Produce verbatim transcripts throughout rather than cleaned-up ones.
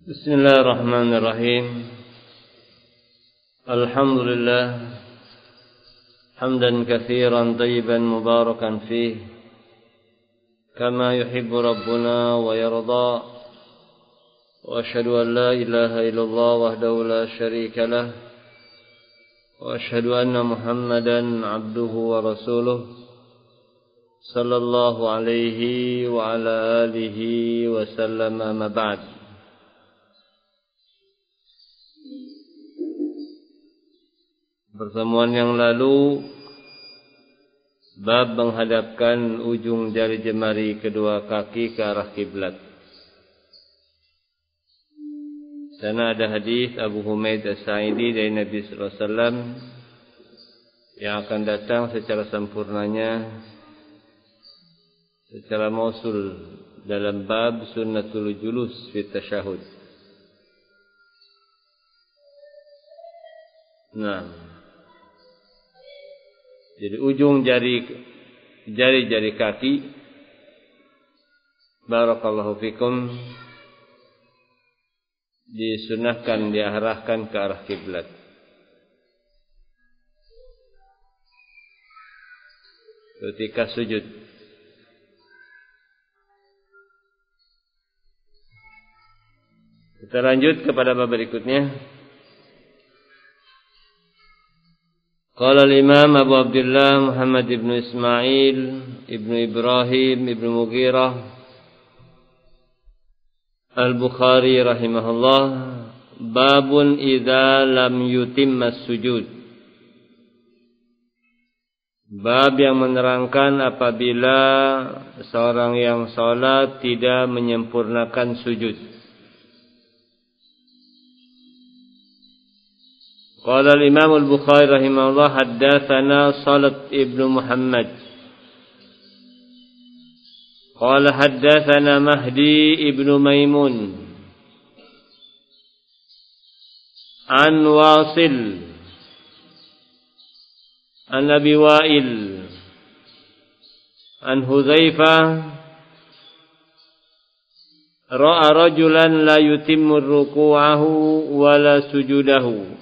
Bismillahirrahmanirrahim. Alhamdulillah hamdan katsiran tayyiban mubarakan fih kama yuhibbu rabbuna wa yarda. Wa asyhadu an la ilaha illallah wahdahu la syarika lah wa asyhadu anna Muhammadan abduhu wa rasuluh sallallahu alaihi wa ala alihi wa sallam. Amma ba'd. Pertemuan yang lalu bab menghadapkan ujung jari jemari kedua kaki ke arah kiblat. Sana ada hadis Abu Humaid As-Sa'idi dari Nabi sallallahu alaihi wasallam yang akan datang secara sempurnanya secara mausul dalam bab sunnatul julus fi tasyahud. Nah, jadi ujung jari jari-jari kaki, barakallahu fikum, disunahkan diarahkan ke arah kiblat. Ketika sujud. Kita lanjut kepada bab berikutnya. Qala al-Imam Abu Abdullah Muhammad ibn Ismail ibn Ibrahim ibn Mughirah Al-Bukhari rahimahullah, babun idza lam yutimma sujud. Bab yang menerangkan apabila seorang yang salat tidak menyempurnakan sujud. Qala al-Imam al-Bukhari rahimahullah, haddatsana Salat ibn Muhammad. Qala haddatsana Mahdi ibn Maimun. An Wasil. An Abi Wa'il. An Hudzaifah. Ra'a rajulan la yutimmu ruku'ahu wa la sujudahu.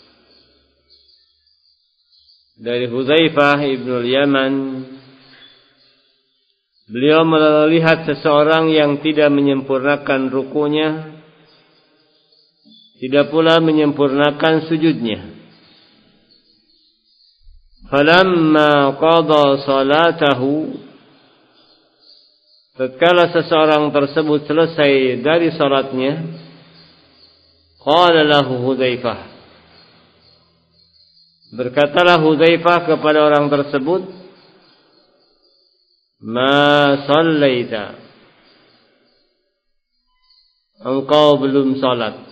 Dari Hudzaifah ibn Yaman, beliau melihat seseorang yang tidak menyempurnakan rukunya, tidak pula menyempurnakan sujudnya. Falamma qada salatahu, tatkala seseorang tersebut selesai dari salatnya, qala lahu Hudzaifah, berkatalah Hudzaifah kepada orang tersebut, ma sallaita, engkau belum salat.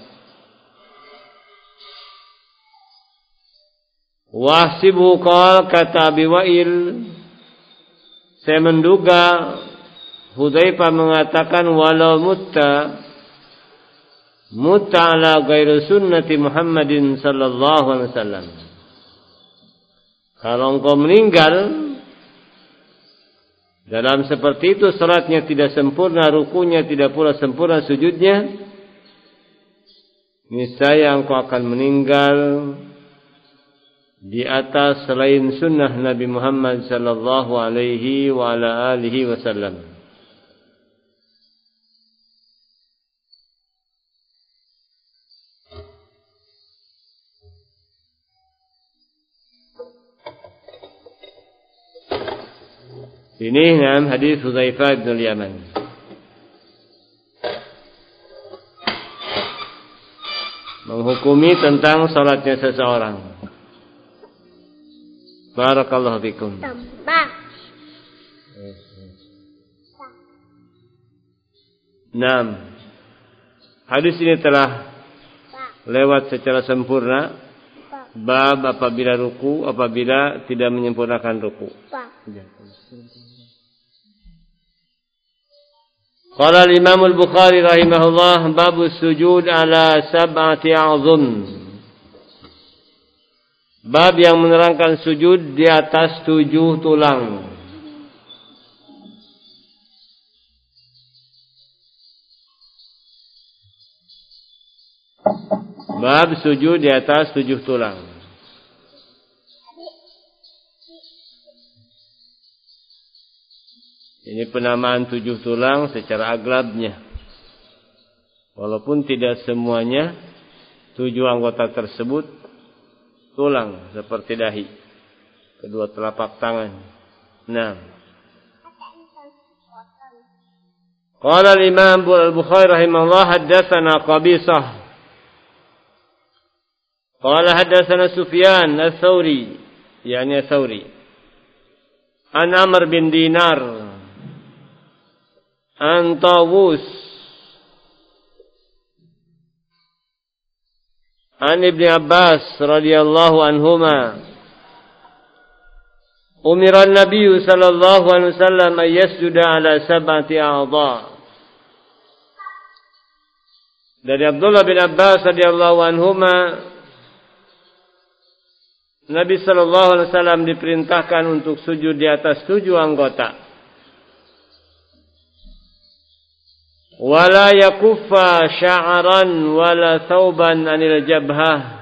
Wahsibu qal, kata Abi Wa'il, saya menduga Hudzaifah mengatakan walau mutta mutta ala ghairi sunnati Muhammadin sallallahu alaihi wasallam. Kalau engkau meninggal dalam seperti itu, salatnya tidak sempurna, rukunya tidak pula sempurna, sujudnya, niscaya engkau akan meninggal di atas selain sunnah Nabi Muhammad sallallahu alaihi wa ala alihi wasallam. Ini dalam hadis Hudzaifah bin Yaman. Menghukumi tentang salatnya seseorang. Barakallahu fikum. Naam. Hadis ini telah lewat secara sempurna. Bab apabila ruku, apabila tidak menyempurnakan ruku. Qala al-Imam al-Bukhari rahimahullah, bab sujud ala sab'ati a'zum. Bab yang menerangkan sujud di atas tujuh tulang. Bab sujud di atas tujuh tulang. Ini penamaan tujuh tulang secara aglabnya. Walaupun tidak semuanya tujuh anggota tersebut tulang seperti dahi, kedua telapak tangan. Nah. Qala al-Imam Al-Bukhari rahimahullah haddatsana Qabisah. Qala haddatsana Sufyan Ats-Tsauri, yani Ats-Tsauri. An Amr bin Dinar. An Tawus. An Ibn Abbas radhiyallahu anhuma. Umira an-nabiy sallallahu alaihi wasallam ay yasjuda ala sab'ati a'dha. Dari Abdullah bin Abbas radhiyallahu anhuma, Nabi sallallahu alaihi wasallam diperintahkan untuk sujud di atas tujuh anggota. Wala yakuffa sya'ran wala thawban anil jabhah.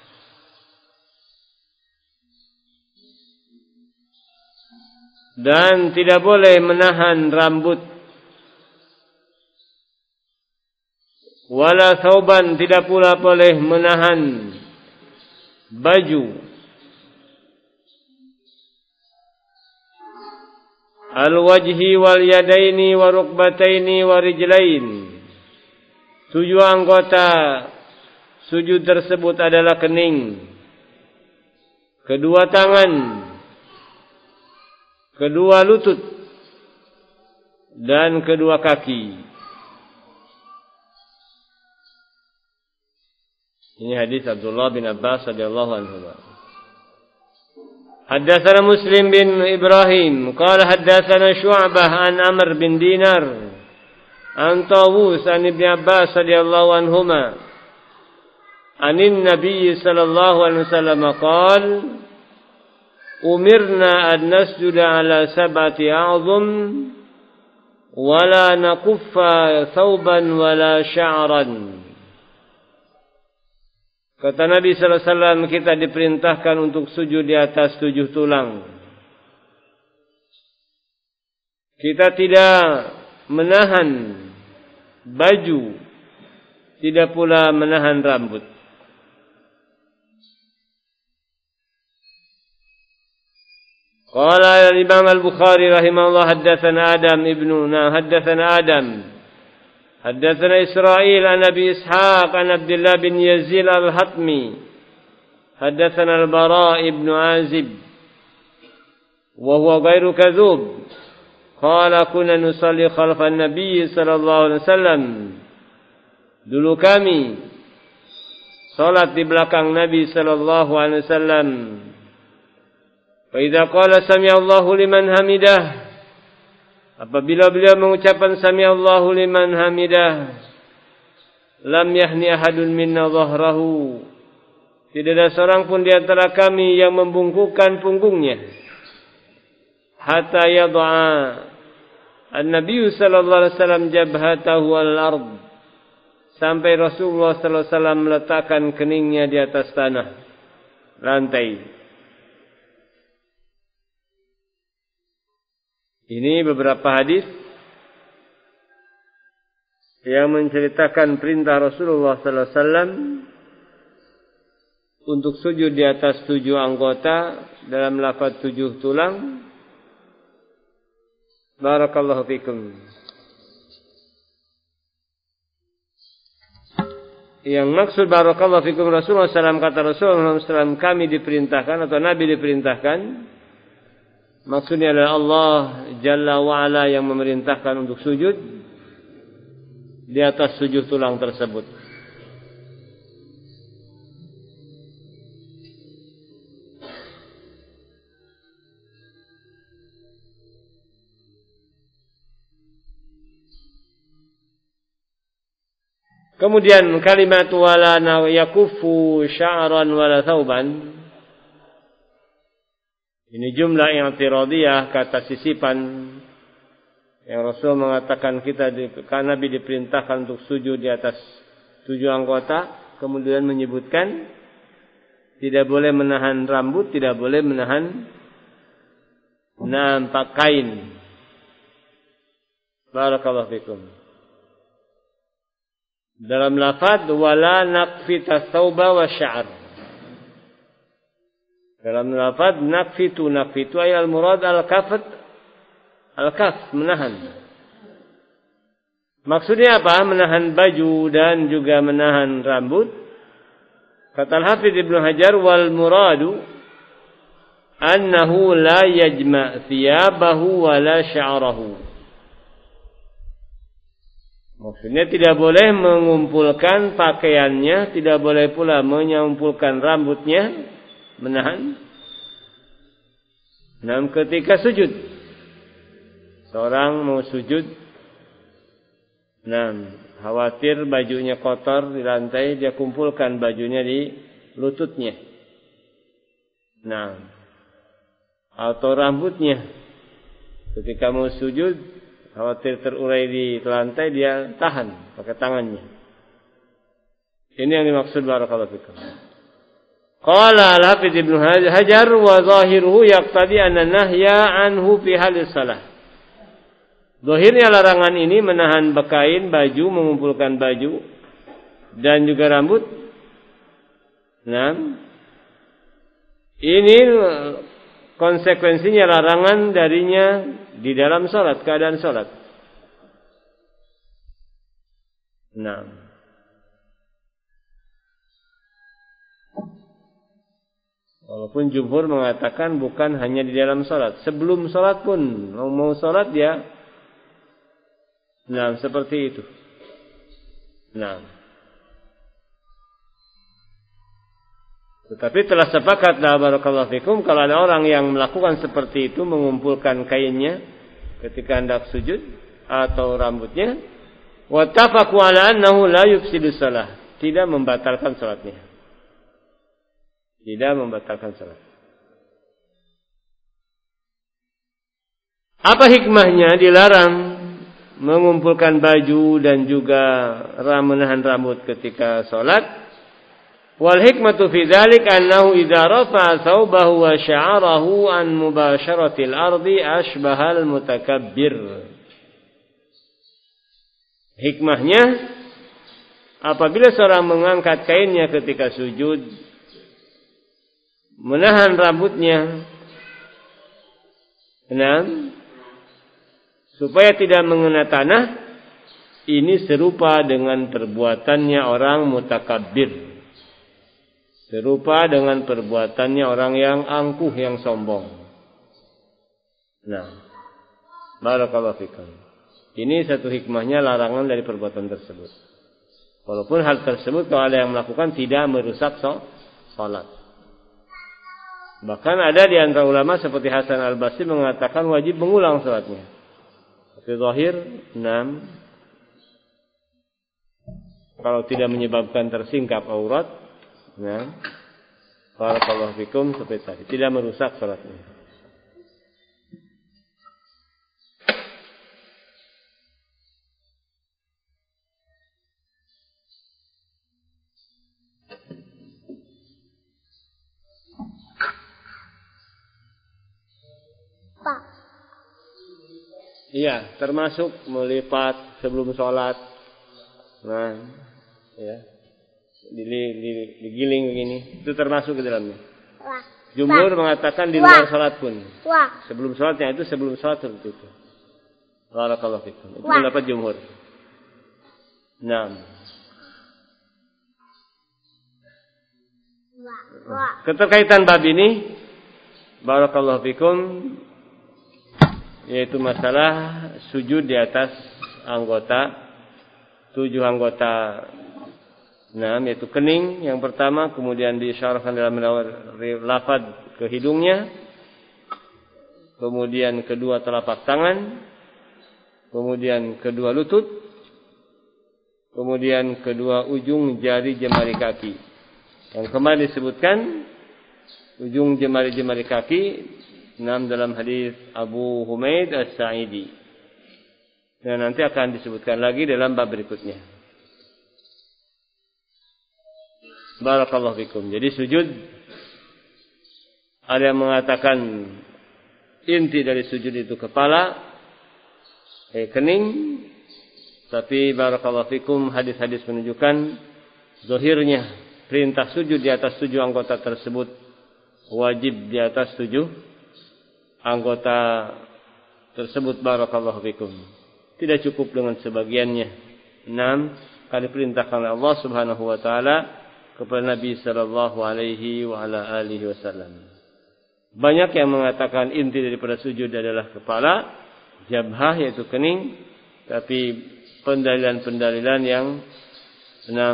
Dan tidak boleh menahan rambut. Wala thawban, tidak pula boleh menahan baju. Al-wajhi wal yadaini wa rukbataini wa rijlain. Tujuh anggota sujud tersebut adalah kening, kedua tangan, kedua lutut, dan kedua kaki. Ini hadis Abdullah bin Abbas radhiyallahu anhu. Haddatsana Muslim bin Ibrahim qala haddatsana Syu'bah an Amr bin Dinar an Tawus an Ibn Abbas radhiyallahu anhuma anin Nabi sallallahu alaihi wasallam qala umirna an nasjuda ala sab'ati a'zum wala nakuffa thawban wala sya'ran. Kata Nabi sallallahu alaihi wasallam, kita diperintahkan untuk sujud di atas tujuh tulang. Kita tidak menahan baju, tidak pula menahan rambut. Qala al-Imam Al-Bukhari rahimahullah haddatsana Adam ibnu na haddatsana Adam حدثنا إسرائيل عن أبي إسحاق عن عبد الله بن يزيد الحطمي حدثنا البراء بن عازب وهو غير كذوب قال كنا نصلي خلف النبي صلى الله عليه وسلم. Dulu kami salat di belakang Nabi sallallahu alaihi wasallam. Fa idza qala sami Allahu liman hamidah, apabila beliau mengucapkan sami Allahu liman hamidah, lam yahni ahadun minna dhahrahu, tidak ada seorang pun di antara kami yang membungkukkan punggungnya, hatta yad'a an-nabiy sallallahu alaihi wasallam jabhatahu al-ard, sampai Rasulullah sallallahu alaihi wasallam meletakkan keningnya di atas tanah, lantai. Ini beberapa hadis yang menceritakan perintah Rasulullah sallallahu alaihi wasallam untuk sujud di atas tujuh anggota dalam lafaz tujuh tulang. Barakallahu fikum. Yang maksud barakallahu fikum Rasulullah sallallahu alaihi wasallam, kata Rasulullah sallallahu alaihi wasallam, kami diperintahkan atau Nabi diperintahkan, maksudnya adalah Allah Jalla wa'ala yang memerintahkan untuk sujud di atas tujuh tulang tersebut. Kemudian kalimat wala yakufu sya'ran wala thawban, ini jumlah yang i'tiradiyah, kata sisipan yang Rasul mengatakan kita di, karena Nabi diperintahkan untuk sujud di atas tujuh anggota. kemudian menyebutkan tidak boleh menahan rambut, tidak boleh menahan nampak kain. Barakallahu fikum. Dalam lafaz wala naqfita thawba wa sya'r. Dalam lafaz naqfitu naqfitu ay al-murad al-kafat al-kaf, menahan. Maksudnya apa? Menahan baju dan juga menahan rambut. Kata Al-Hafidz Ibnu Hajar wal muradu annahu la yajma' thiyabahu wa la sya'rahu. Maksudnya tidak boleh mengumpulkan pakaiannya, tidak boleh pula mengumpulkan rambutnya, menahan. Nah, ketika sujud, seorang mau sujud, nah, khawatir bajunya kotor di lantai, dia kumpulkan bajunya di lututnya. Nah, atau rambutnya. Ketika mau sujud, khawatir terurai di lantai, dia tahan pakai tangannya. Ini yang dimaksud barakallahu fikum. Qala al-Hafidz Ibnu Hajar wa zahiruhu yaqtadi anna nahya anhu fi halis salah. Zahirnya larangan ini menahan kain, baju, mengumpulkan baju dan juga rambut. Nah, ini konsekuensinya larangan darinya di dalam salat, keadaan salat. Nah, walaupun jumhur mengatakan bukan hanya di dalam salat, sebelum salat pun mau mau salat dia, nah seperti itu. Nah, tetapi telah sepakat la barakallahu fikum kalau ada orang yang melakukan seperti itu, mengumpulkan kainnya ketika hendak sujud atau rambutnya, wa tafaqu ala annahu la yufsidu shalah, tidak membatalkan salatnya. Tidak membatalkan salat. Apa hikmahnya dilarang mengumpulkan baju dan juga menahan rambut ketika salat? Wal hikmatu fi dzalik annahu idza rafa'a thawbahu wa sya'arahu an mubasharatil ardi ashbahal mutakabbir. Hikmahnya, apabila seorang mengangkat kainnya ketika sujud, menahan rambutnya, enam, supaya tidak mengena tanah, ini serupa dengan perbuatannya orang mutakabbir. Serupa dengan perbuatannya orang yang angkuh, yang sombong. Nah, barakallahu fikum. Ini satu hikmahnya larangan dari perbuatan tersebut. Walaupun hal tersebut kalau ada yang melakukan tidak merusak salat. Bahkan ada di antara ulama seperti Hasan Al-Basri mengatakan wajib mengulang salatnya. Tapi zahir enam, kalau tidak menyebabkan tersingkap aurat, nah, barakallahu fikum, seperti tadi, tidak merusak salatnya. Pak. Iya, termasuk melipat sebelum sholat. Nah, ya. Digiling begini, itu termasuk ke dalamnya. Wah. Jumhur Wah. mengatakan di luar Wah. salat pun. Wah. Sebelum salatnya itu sebelum salat seperti itu. Barakallahu fikum. Itu Wah. pendapat jumhur. Nah. Wah. Wah. Keterkaitan bab ini, barakallahu fikum, yaitu masalah sujud di atas anggota, tujuh anggota. Nah, yaitu kening yang pertama, kemudian diisyarahkan dalam lafaz ke hidungnya, kemudian kedua telapak tangan, kemudian kedua lutut, kemudian kedua ujung jari jemari kaki. Yang kemarin disebutkan ujung jemari-jemari kaki, enam dalam hadis Abu Humaid As-Sa'idi. Dan nanti akan disebutkan lagi dalam bab berikutnya. Barakallahu fikum. Jadi sujud, ada yang mengatakan inti dari sujud itu kepala, eh, kening. Tapi barakallahu fikum, hadis-hadis menunjukkan zahirnya perintah sujud di atas tujuh anggota tersebut wajib di atas tujuh anggota tersebut. Barakallahu fikum. Tidak cukup dengan sebagiannya. Enam kali perintahkan oleh Allah Subhanahu wa taala kepada Nabi sallallahu alaihi wa ala alihi wasallam. Banyak yang mengatakan inti daripada sujud adalah kepala, jabhah yaitu kening, tapi pendalilan-pendalilan yang enam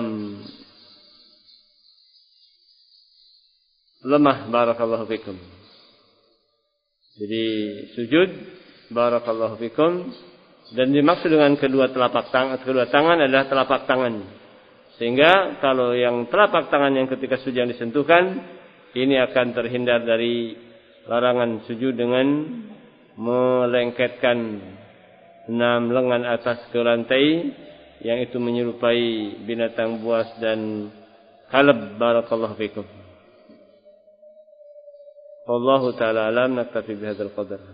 lemah. Barakallahu fikum. Jadi sujud, barakallahu fikum, dan dimaksud dengan kedua telapak tangan, kedua tangan adalah telapak tangan. Sehingga kalau yang telapak tangan yang ketika sujud yang disentuhkan, ini akan terhindar dari larangan sujud dengan melengketkan enam lengan atas ke lantai, yang itu menyerupai binatang buas dan kalb. Barakallahu fikum. Wallahu ta'ala alam, naktafi bihadzal qadar.